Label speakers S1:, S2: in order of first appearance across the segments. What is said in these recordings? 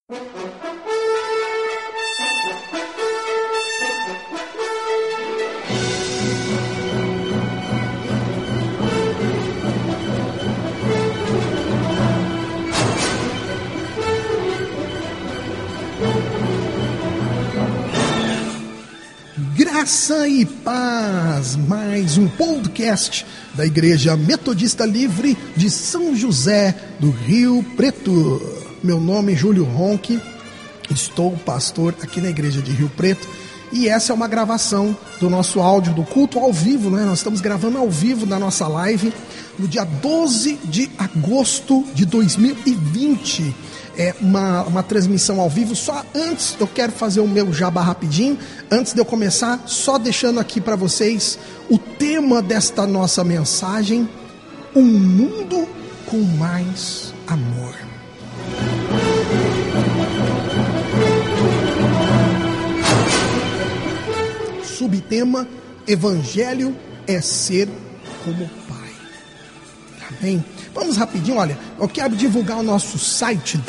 S1: Graça e paz, mais um podcast da Igreja Metodista Livre de São José do Rio Preto. Meu nome é Júlio Ronque, estou pastor aqui na Igreja de Rio Preto e essa é uma gravação do nosso áudio do culto ao vivo, né? Nós estamos gravando ao vivo da nossa live no dia 12 de agosto de 2020. É uma transmissão ao vivo. Só antes, eu quero fazer o meu jabá rapidinho. Antes de eu começar, só deixando aqui para vocês o tema desta nossa mensagem: um mundo com mais amor. Subtema: Evangelho é ser como Pai. Amém? Vamos rapidinho, olha, eu quero divulgar o nosso site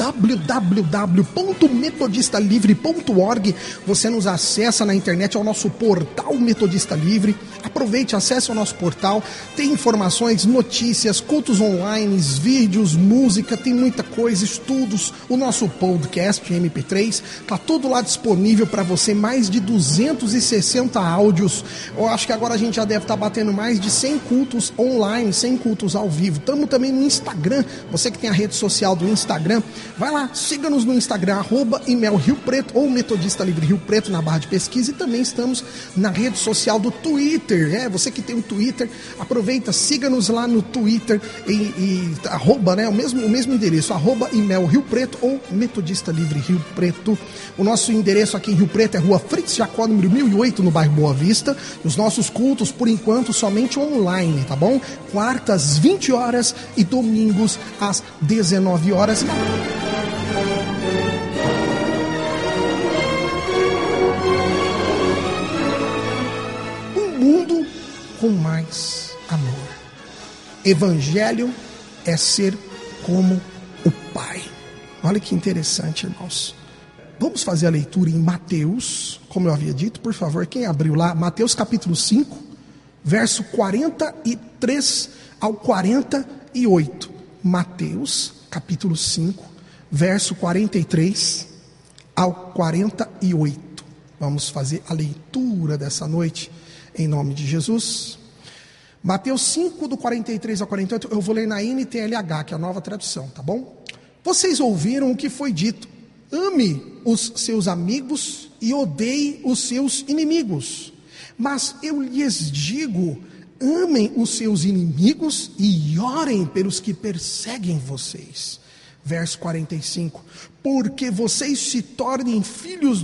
S1: www.metodistalivre.org. Você nos acessa na internet, é o nosso portal Metodista Livre. Aproveite, acesse o nosso portal, tem informações, notícias, cultos online, vídeos, música, tem muita coisa, estudos, o nosso podcast MP3, tá tudo lá disponível para você, mais de 260 áudios. Eu acho que agora a gente já deve estar batendo mais de 100 cultos online, 100 cultos ao vivo. Estamos também no Instagram, você que tem a rede social do Instagram, vai lá, siga-nos no Instagram, @ImelRioPreto ou Metodista Livre Rio Preto na barra de pesquisa, e também estamos na rede social do Twitter, você que tem um Twitter, aproveita, siga-nos lá no Twitter e arroba, o mesmo endereço, @ImelRioPreto ou Metodista Livre Rio Preto. O nosso endereço aqui em Rio Preto é Rua Fritz Jacó, número 1008, no bairro Boa Vista. Os nossos cultos, por enquanto, somente online, tá bom? Quartas, 20 horas e domingos às 19 horas. Um mundo com mais amor. Evangelho é ser como o Pai. Olha que interessante, irmãos. Vamos fazer a leitura em Mateus, como eu havia dito, por favor, quem abriu lá? Mateus capítulo 5, verso 43 ao 48. Mateus capítulo 5, verso 43 ao 48. Vamos fazer a leitura dessa noite em nome de Jesus. Mateus 5, do 43 ao 48, eu vou ler na NTLH, que é a nova tradução, tá bom? Vocês ouviram o que foi dito: ame os seus amigos e odeie os seus inimigos. Mas eu lhes digo: amem os seus inimigos e orem pelos que perseguem vocês. Verso 45. Para que vocês se tornem filhos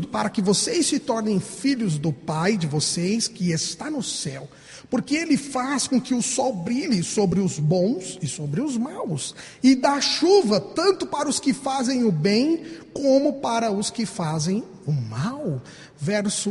S1: do Pai de vocês que está no céu. Porque Ele faz com que o sol brilhe sobre os bons e sobre os maus, e dá chuva tanto para os que fazem o bem, como para os que fazem o mal. Verso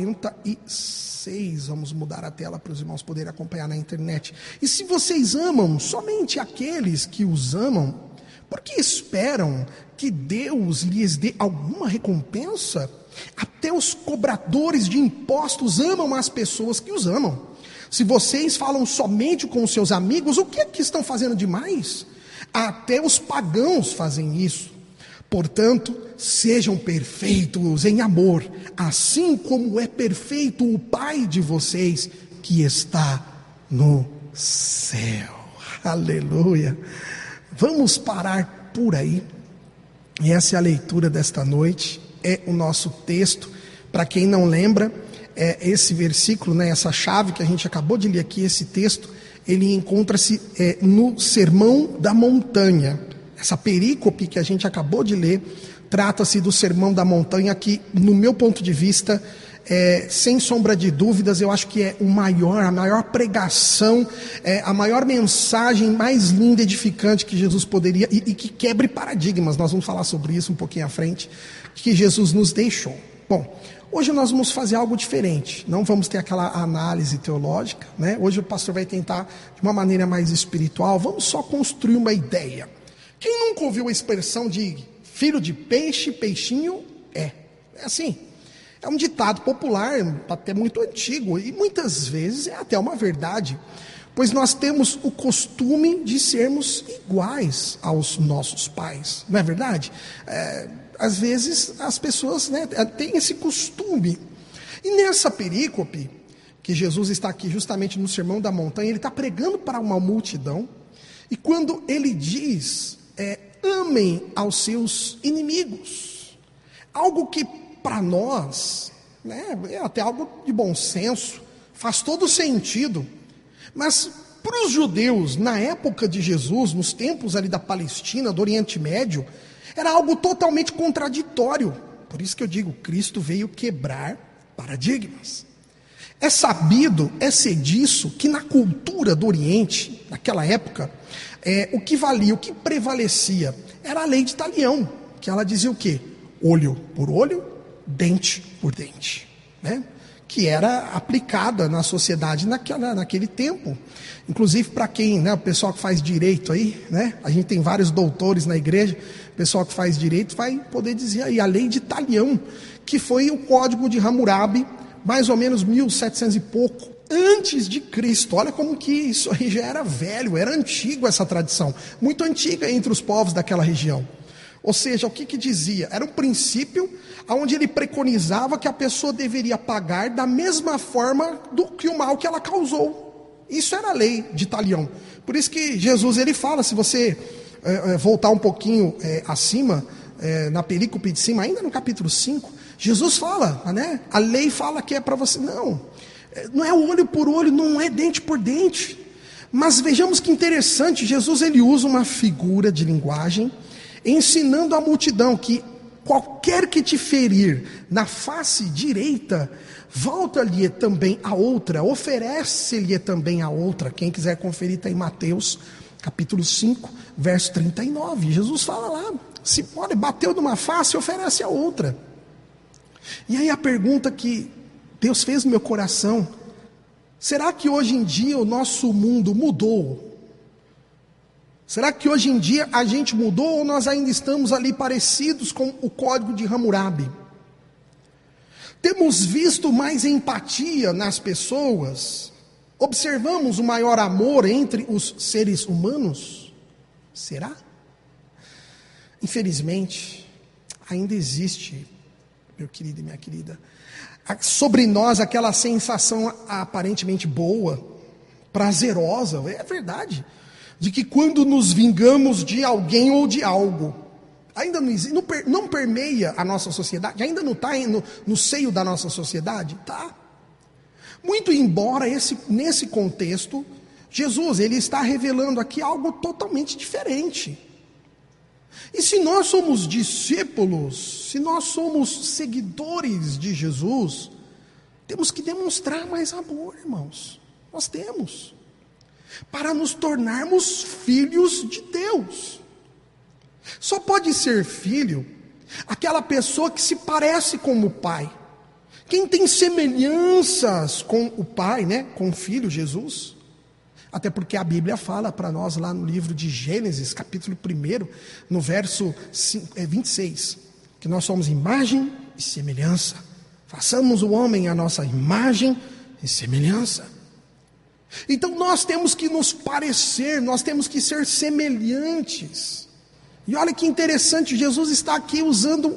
S1: 46, vamos mudar a tela para os irmãos poderem acompanhar na internet. E se vocês amam somente aqueles que os amam, por que esperam que Deus lhes dê alguma recompensa? Até os cobradores de impostos amam as pessoas que os amam. Se vocês falam somente com os seus amigos, o que é que estão fazendo demais? Até os pagãos fazem isso. Portanto, sejam perfeitos em amor, assim como é perfeito o Pai de vocês que está no céu. Aleluia. Vamos parar por aí. E essa é a leitura desta noite, é o nosso texto. Para quem não lembra, esse versículo, essa chave que a gente acabou de ler aqui, esse texto, ele encontra-se no Sermão da Montanha. Essa perícope que a gente acabou de ler, trata-se do Sermão da Montanha, que, no meu ponto de vista, sem sombra de dúvidas, eu acho que é a maior pregação, a maior mensagem mais linda e edificante que Jesus poderia, e que quebre paradigmas. Nós vamos falar sobre isso um pouquinho à frente, que Jesus nos deixou. Bom, hoje nós vamos fazer algo diferente, não vamos ter aquela análise teológica, Hoje o pastor vai tentar, de uma maneira mais espiritual, vamos só construir uma ideia. Quem nunca ouviu a expressão de Filho de peixe, peixinho é. É assim. É um ditado popular, até muito antigo, e muitas vezes é até uma verdade, pois nós temos o costume de sermos iguais aos nossos pais, não é verdade? Às vezes as pessoas, né, têm esse costume. E nessa perícope, que Jesus está aqui justamente no Sermão da Montanha, ele está pregando para uma multidão, e quando ele diz, amem aos seus inimigos, algo que para nós, né, é até algo de bom senso, faz todo sentido, mas para os judeus, na época de Jesus, nos tempos ali da Palestina, do Oriente Médio, era algo totalmente contraditório. Por isso que eu digo, Cristo veio quebrar paradigmas. É sabido, é disso, que na cultura do Oriente, naquela época, o que valia, o que prevalecia, era a lei de Talião, que ela dizia o quê? Olho por olho, dente por dente, né? Que era aplicada na sociedade naquele tempo. Inclusive para quem, né, o pessoal que faz direito aí, né? A gente tem vários doutores na igreja, o pessoal que faz direito vai poder dizer aí, a lei de Talião, que foi o código de Hammurabi, mais ou menos 1700 e pouco, antes de Cristo. Olha como que isso aí já era velho, era antigo essa tradição, muito antiga entre os povos daquela região. Ou seja, o que dizia? Era um princípio onde ele preconizava que a pessoa deveria pagar da mesma forma do que o mal que ela causou. Isso era a lei de Talião. Por isso que Jesus ele fala, se você voltar um pouquinho acima, na perícope de cima, ainda no capítulo 5, Jesus fala, né? A lei fala que é para você. Não é olho por olho, não é dente por dente. Mas vejamos que interessante, Jesus ele usa uma figura de linguagem, ensinando à multidão que qualquer que te ferir na face direita, volta-lhe também a outra, oferece-lhe também a outra. Quem quiser conferir está em Mateus capítulo 5, verso 39. Jesus fala lá, se pode, bateu numa face, oferece a outra. E aí a pergunta que Deus fez no meu coração, será que hoje em dia o nosso mundo mudou? Será que hoje em dia a gente mudou ou nós ainda estamos ali parecidos com o código de Hammurabi? Temos visto mais empatia nas pessoas? Observamos o maior amor entre os seres humanos? Será? Infelizmente, ainda existe, meu querido e minha querida, sobre nós aquela sensação aparentemente boa, prazerosa, é verdade, de que quando nos vingamos de alguém ou de algo, ainda não permeia a nossa sociedade, ainda não está no seio da nossa sociedade? Tá. Muito embora nesse contexto, Jesus ele está revelando aqui algo totalmente diferente. E se nós somos discípulos, se nós somos seguidores de Jesus, temos que demonstrar mais amor, irmãos. Nós temos. Para nos tornarmos filhos de Deus. Só pode ser filho aquela pessoa que se parece com o Pai. Quem tem semelhanças com o Pai, né, com o Filho Jesus. Até porque a Bíblia fala para nós lá no livro de Gênesis, capítulo 1, no verso 26, que nós somos imagem e semelhança. Façamos o homem a nossa imagem e semelhança. Então nós temos que nos parecer, nós temos que ser semelhantes. E olha que interessante, Jesus está aqui usando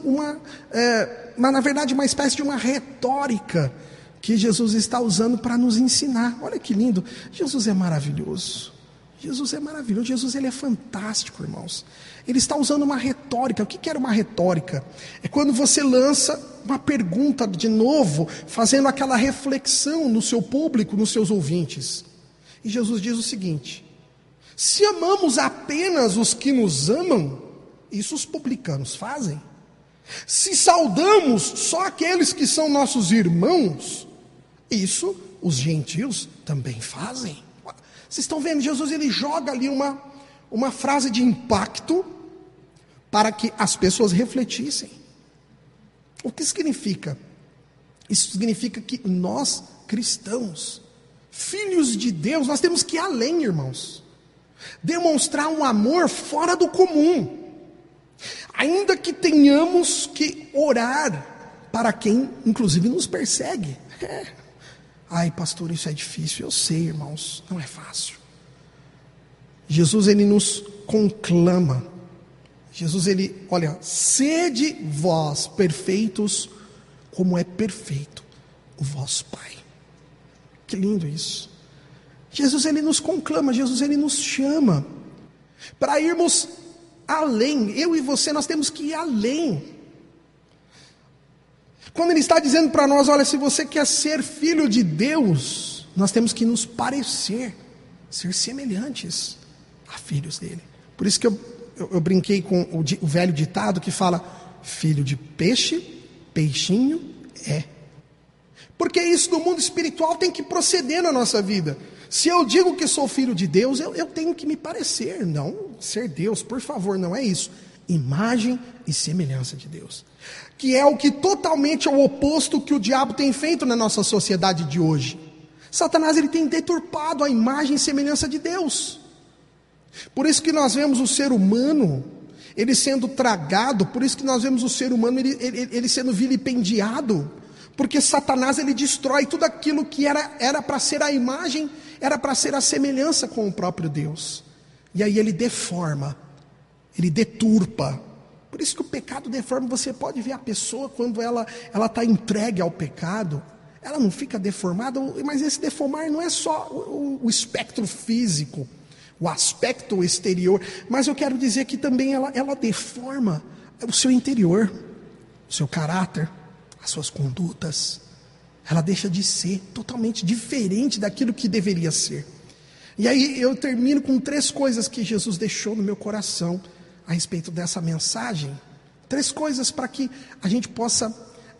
S1: na verdade uma espécie de uma retórica que Jesus está usando para nos ensinar. Olha que lindo, Jesus é maravilhoso. Jesus é maravilhoso, Jesus ele é fantástico, irmãos. Ele está usando uma retórica. O que era uma retórica? É quando você lança uma pergunta de novo, fazendo aquela reflexão no seu público, nos seus ouvintes. E Jesus diz o seguinte: se amamos apenas os que nos amam, isso os publicanos fazem. Se saudamos só aqueles que são nossos irmãos, isso os gentios também fazem. Vocês estão vendo, Jesus ele joga ali uma frase de impacto para que as pessoas refletissem. O que significa? Isso significa que nós, cristãos, filhos de Deus, nós temos que ir além, irmãos. Demonstrar um amor fora do comum. Ainda que tenhamos que orar para quem, inclusive, nos persegue. Ai, pastor, isso é difícil. Eu sei, irmãos, não é fácil. Jesus, ele nos conclama. Jesus, ele, olha, sede vós perfeitos, como é perfeito o vosso Pai. Que lindo isso. Jesus, ele nos conclama, Jesus, ele nos chama para irmos além. Eu e você, nós temos que ir além. Quando ele está dizendo para nós, olha, se você quer ser filho de Deus, nós temos que nos parecer, ser semelhantes a filhos dele. Por isso que eu brinquei com o velho ditado que fala, filho de peixe, peixinho é. Porque isso no mundo espiritual tem que proceder na nossa vida. Se eu digo que sou filho de Deus, eu tenho que me parecer, não ser Deus, por favor, não é isso. Imagem e semelhança de Deus, que é o que totalmente é o oposto que o diabo tem feito na nossa sociedade de hoje. Satanás, ele tem deturpado a imagem e semelhança de Deus. Por isso que nós vemos o ser humano, ele sendo tragado, por isso que nós vemos o ser humano, ele sendo vilipendiado, porque Satanás, ele destrói tudo aquilo que era para ser a imagem, era para ser a semelhança com o próprio Deus. E aí ele deforma, ele deturpa. Por isso que o pecado deforma. Você pode ver a pessoa quando ela está entregue ao pecado, ela não fica deformada, mas esse deformar não é só o espectro físico, o aspecto exterior, mas eu quero dizer que também ela deforma o seu interior, o seu caráter, as suas condutas. Ela deixa de ser totalmente diferente daquilo que deveria ser. E aí eu termino com 3 coisas que Jesus deixou no meu coração a respeito dessa mensagem. 3 coisas para que a gente possa,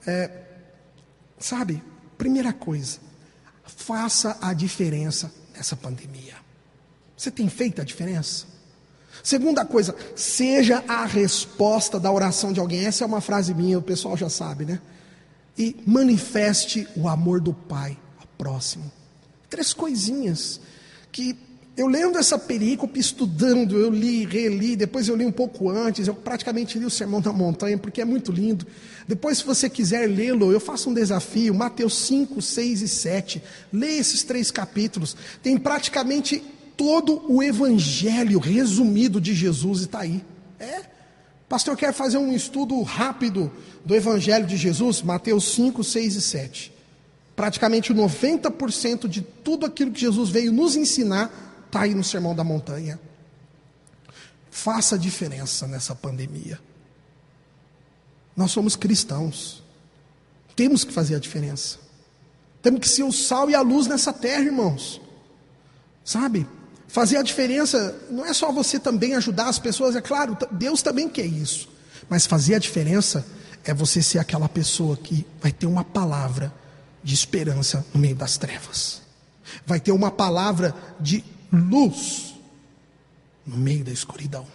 S1: primeira coisa, faça a diferença nessa pandemia. Você tem feito a diferença? Segunda coisa, seja a resposta da oração de alguém. Essa é uma frase minha, o pessoal já sabe, né? E manifeste o amor do Pai ao próximo. 3 coisinhas que eu lendo essa perícope, estudando, eu li, reli, depois eu li um pouco antes, eu praticamente li o Sermão da Montanha, porque é muito lindo. Depois, se você quiser lê-lo, eu faço um desafio, Mateus 5, 6 e 7, leia esses 3 capítulos, tem praticamente todo o evangelho resumido de Jesus e está aí. Pastor, quer fazer um estudo rápido do evangelho de Jesus? Mateus 5, 6 e 7. Praticamente 90% de tudo aquilo que Jesus veio nos ensinar está aí no Sermão da Montanha. Faça a diferença nessa pandemia. Nós somos cristãos. Temos que fazer a diferença. Temos que ser o sal e a luz nessa terra, irmãos. Sabe? Fazer a diferença não é só você também ajudar as pessoas, é claro, Deus também quer isso. Mas fazer a diferença é você ser aquela pessoa que vai ter uma palavra de esperança no meio das trevas. Vai ter uma palavra de luz no meio da escuridão.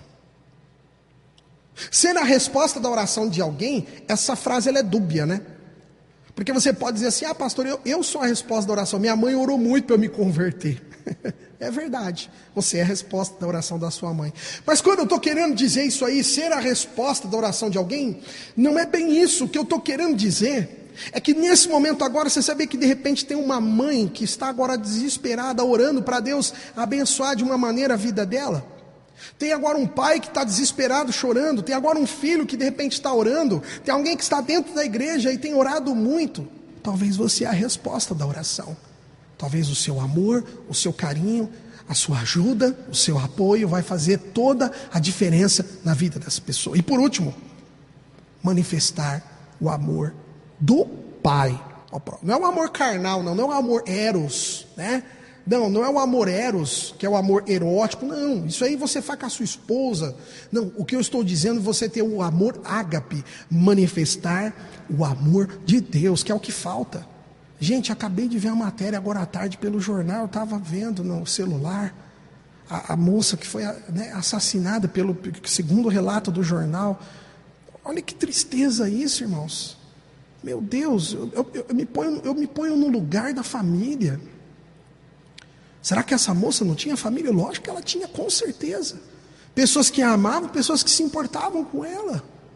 S1: Ser a resposta da oração de alguém, essa frase ela é dúbia, né? Porque você pode dizer assim, pastor, eu sou a resposta da oração, minha mãe orou muito para eu me converter. É verdade, você é a resposta da oração da sua mãe. Mas quando eu estou querendo dizer isso aí, ser a resposta da oração de alguém, não é bem isso. O que eu estou querendo dizer é que nesse momento agora, você sabe que de repente tem uma mãe que está agora desesperada, orando para Deus abençoar de uma maneira a vida dela. Tem agora um pai que está desesperado, chorando. Tem agora um filho que de repente está orando. Tem alguém que está dentro da igreja e tem orado muito. Talvez você é a resposta da oração. Talvez o seu amor, o seu carinho, a sua ajuda, o seu apoio vai fazer toda a diferença na vida dessa pessoa. E por último, manifestar o amor do Pai ao próximo. Não é um amor carnal, não é um amor eros, né? Não é o amor eros, que é o amor erótico, não, isso aí você faz com a sua esposa. Não, o que eu estou dizendo é você ter o amor ágape, manifestar o amor de Deus, que é o que falta. Gente, acabei de ver uma matéria agora à tarde pelo jornal, eu estava vendo no celular, a moça que foi assassinada, segundo o relato do jornal. Olha que tristeza isso, irmãos. Meu Deus, eu me ponho no lugar da família. Será que essa moça não tinha família? Lógico que ela tinha, com certeza. Pessoas que a amavam, pessoas que se importavam com ela.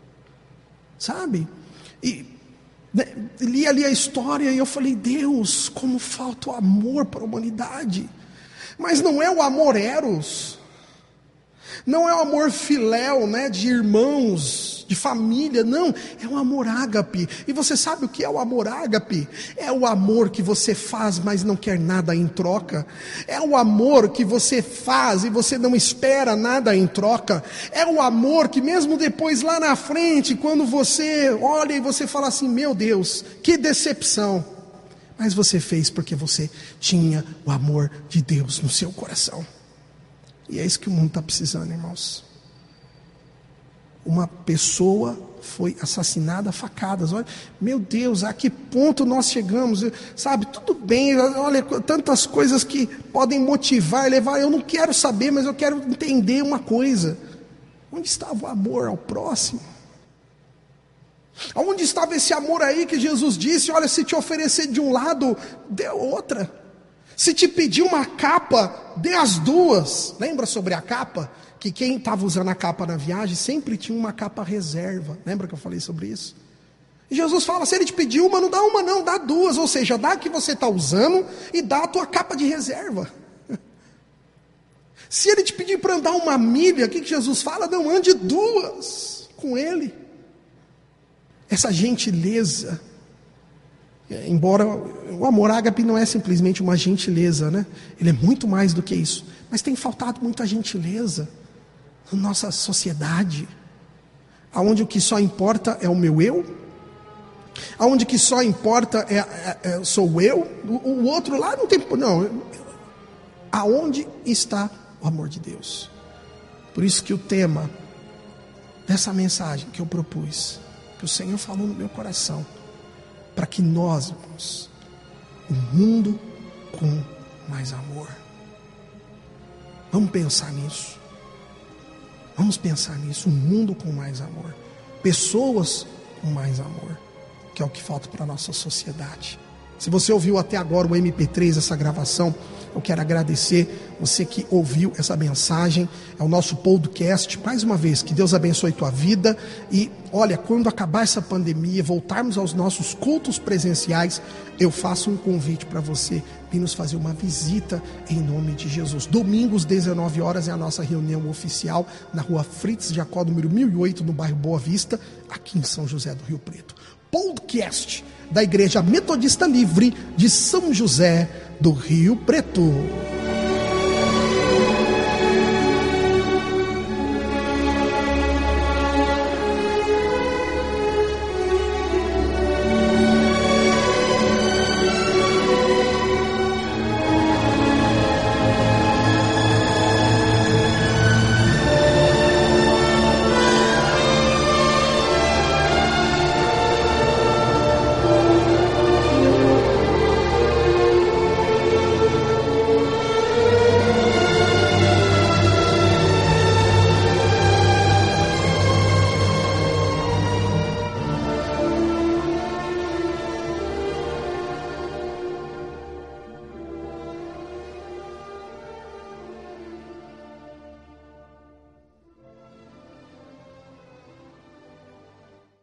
S1: sabe? E li ali a história e eu falei, Deus, como falta o amor para a humanidade. Mas não é o amor eros, não é o amor filéu, né, de irmãos, de família, não, é o amor ágape. E você sabe o que é o amor ágape? É o amor que você faz, mas não quer nada em troca. É o amor que você faz e você não espera nada em troca. É o amor que mesmo depois lá na frente, quando você olha e você fala assim, meu Deus, que decepção. Mas você fez porque você tinha o amor de Deus no seu coração. E é isso que o mundo está precisando, irmãos. Uma pessoa foi assassinada a facadas. Olha, meu Deus, a que ponto nós chegamos? Sabe, tudo bem, olha, tantas coisas que podem motivar e levar. Eu não quero saber, mas eu quero entender uma coisa. Onde estava o amor ao próximo? Onde estava esse amor aí que Jesus disse, olha, se te oferecer de um lado, dê outra. Se te pedir uma capa, dê as duas. Lembra sobre a capa? Que quem estava usando a capa na viagem sempre tinha uma capa reserva. Lembra que eu falei sobre isso? E Jesus fala, se ele te pedir uma, não dá uma não, dá duas. Ou seja, dá a que você está usando e dá a tua capa de reserva. Se ele te pedir para andar uma milha, o que Jesus fala? Não, ande duas com ele. Essa gentileza, embora o amor ágape não é simplesmente uma gentileza, né? Ele é muito mais do que isso. Mas tem faltado muita gentileza na nossa sociedade, aonde o que só importa é o meu eu, aonde o que só importa sou eu, o outro lá não tem, não. Aonde está o amor de Deus? Por isso que o tema dessa mensagem que eu propus, que o Senhor falou no meu coração, para que nós, irmãos, o mundo com mais amor. Vamos pensar nisso. Vamos pensar nisso, um mundo com mais amor. Pessoas com mais amor, que é o que falta para a nossa sociedade. Se você ouviu até agora o MP3, essa gravação, eu quero agradecer você que ouviu essa mensagem. É o nosso podcast. Mais uma vez, que Deus abençoe tua vida. E olha, quando acabar essa pandemia, voltarmos aos nossos cultos presenciais, eu faço um convite para você vir nos fazer uma visita em nome de Jesus. Domingos, 19 horas, é a nossa reunião oficial na rua Fritz Jacó, número 1008, no bairro Boa Vista, aqui em São José do Rio Preto. Podcast da Igreja Metodista Livre de São José do Rio Preto.